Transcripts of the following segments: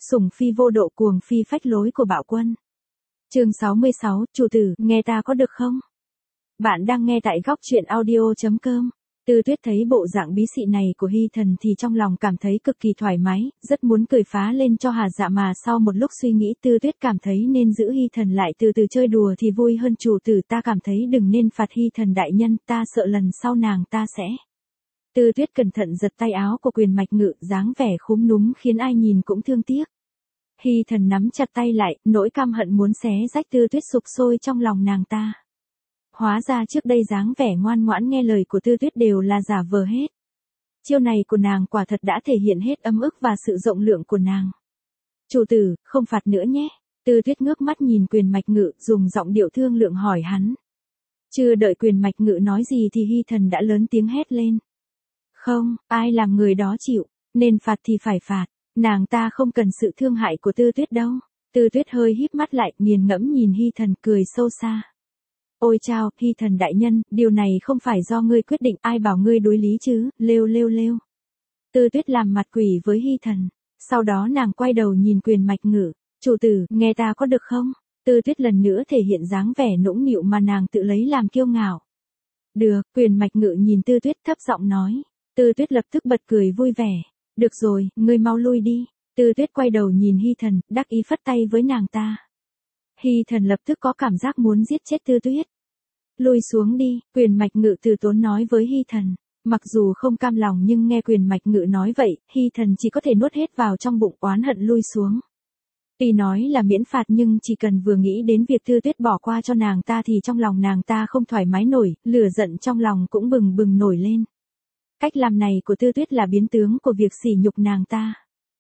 sủng phi vô độ cuồng phi phách lối của bạo quân. Chương 66, chủ tử, nghe ta có được không? Bạn đang nghe tại góc truyện audio.com. Tư Tuyết thấy bộ dạng bí xị này của Hy Thần thì trong lòng cảm thấy cực kỳ thoải mái, rất muốn cười phá lên cho hà dạ, mà sau một lúc suy nghĩ Tư Tuyết cảm thấy nên giữ Hy Thần lại từ từ chơi đùa thì vui hơn. Chủ tử, ta cảm thấy đừng nên phạt Hy Thần đại nhân, ta sợ lần sau nàng ta sẽ. Tư Tuyết cẩn thận giật tay áo của Quyền Mạch Ngự, dáng vẻ khúm núm khiến ai nhìn cũng thương tiếc. Hy Thần nắm chặt tay lại, nỗi căm hận muốn xé rách Tư Tuyết sục sôi trong lòng nàng ta. Hóa ra trước đây dáng vẻ ngoan ngoãn nghe lời của Tư Tuyết đều là giả vờ hết. Chiêu này của nàng quả thật đã thể hiện hết ấm ức và sự rộng lượng của nàng. Chủ tử, không phạt nữa nhé. Tư Tuyết ngước mắt nhìn Quyền Mạch Ngự, dùng giọng điệu thương lượng hỏi hắn. Chưa đợi Quyền Mạch Ngự nói gì thì Hy Thần đã lớn tiếng hét lên. Không, ai làm người đó chịu, nên phạt thì phải phạt, nàng ta không cần sự thương hại của Tư Tuyết đâu. Tư Tuyết hơi híp mắt lại, nghiền ngẫm nhìn Hy Thần, cười sâu xa. Ôi chao, Hy Thần đại nhân, điều này không phải do ngươi quyết định, ai bảo ngươi đối lý chứ, lêu lêu lêu. Tư Tuyết làm mặt quỷ với Hy Thần, sau đó nàng quay đầu nhìn Quyền Mạch Ngự, chủ tử, nghe ta có được không? Tư Tuyết lần nữa thể hiện dáng vẻ nũng nịu mà nàng tự lấy làm kiêu ngạo. Được, Quyền Mạch Ngự nhìn Tư Tuyết thấp giọng nói. Tư Tuyết lập tức bật cười vui vẻ. Được rồi, ngươi mau lui đi. Tư Tuyết quay đầu nhìn Hy Thần, đắc ý phất tay với nàng ta. Hy Thần lập tức có cảm giác muốn giết chết Tư Tuyết. Lui xuống đi, Quyền Mạch Ngự từ tốn nói với Hy Thần. Mặc dù không cam lòng nhưng nghe Quyền Mạch Ngự nói vậy, Hy Thần chỉ có thể nuốt hết vào trong bụng, oán hận lui xuống. Tuy nói là miễn phạt nhưng chỉ cần vừa nghĩ đến việc Tư Tuyết bỏ qua cho nàng ta thì trong lòng nàng ta không thoải mái nổi, lửa giận trong lòng cũng bừng bừng nổi lên. Cách làm này của Tư Tuyết là biến tướng của việc sỉ nhục nàng ta.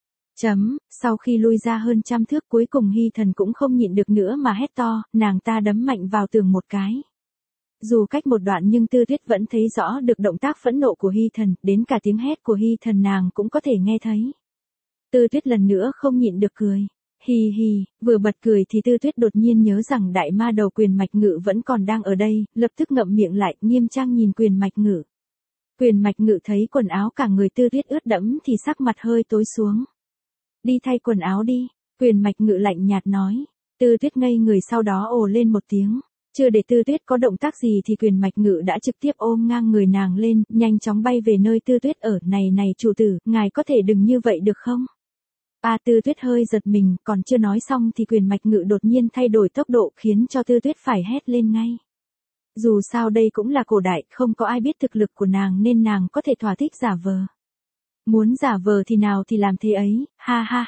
Sau khi lui ra hơn 100 thước cuối cùng Hy Thần cũng không nhịn được nữa mà hét to, nàng ta đấm mạnh vào tường một cái. Dù cách một đoạn nhưng Tư Tuyết vẫn thấy rõ được động tác phẫn nộ của Hy Thần, đến cả tiếng hét của Hy Thần nàng cũng có thể nghe thấy. Tư Tuyết lần nữa không nhịn được cười. Hi hi, vừa bật cười thì Tư Tuyết đột nhiên nhớ rằng đại ma đầu Quyền Mạch Ngự vẫn còn đang ở đây, lập tức ngậm miệng lại, nghiêm trang nhìn Quyền Mạch Ngự. Quyền Mạch Ngự thấy quần áo cả người Tư Tuyết ướt đẫm thì sắc mặt hơi tối xuống. Đi thay quần áo đi, Quyền Mạch Ngự lạnh nhạt nói. Tư Tuyết ngây người, sau đó ồ lên một tiếng. Chưa để Tư Tuyết có động tác gì thì Quyền Mạch Ngự đã trực tiếp ôm ngang người nàng lên, nhanh chóng bay về nơi Tư Tuyết ở. Này chủ tử, ngài có thể đừng như vậy được không? Tư Tuyết hơi giật mình, còn chưa nói xong thì Quyền Mạch Ngự đột nhiên thay đổi tốc độ khiến cho Tư Tuyết phải hét lên ngay. Dù sao đây cũng là cổ đại, không có ai biết thực lực của nàng nên nàng có thể thỏa thích giả vờ. Muốn giả vờ thì nào thì làm thế ấy, ha ha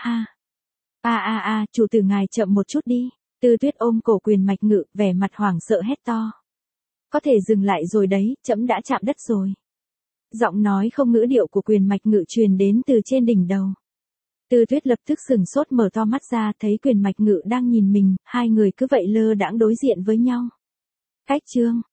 ha. Chủ tử ngài chậm một chút đi. Tư Tuyết ôm cổ Quyền Mạch Ngự, vẻ mặt hoảng sợ hét to. Có thể dừng lại rồi đấy, trẫm đã chạm đất rồi. Giọng nói không ngữ điệu của Quyền Mạch Ngự truyền đến từ trên đỉnh đầu. Tư Tuyết lập tức sừng sốt mở to mắt ra, thấy Quyền Mạch Ngự đang nhìn mình, hai người cứ vậy lơ đãng đối diện với nhau. Cách chương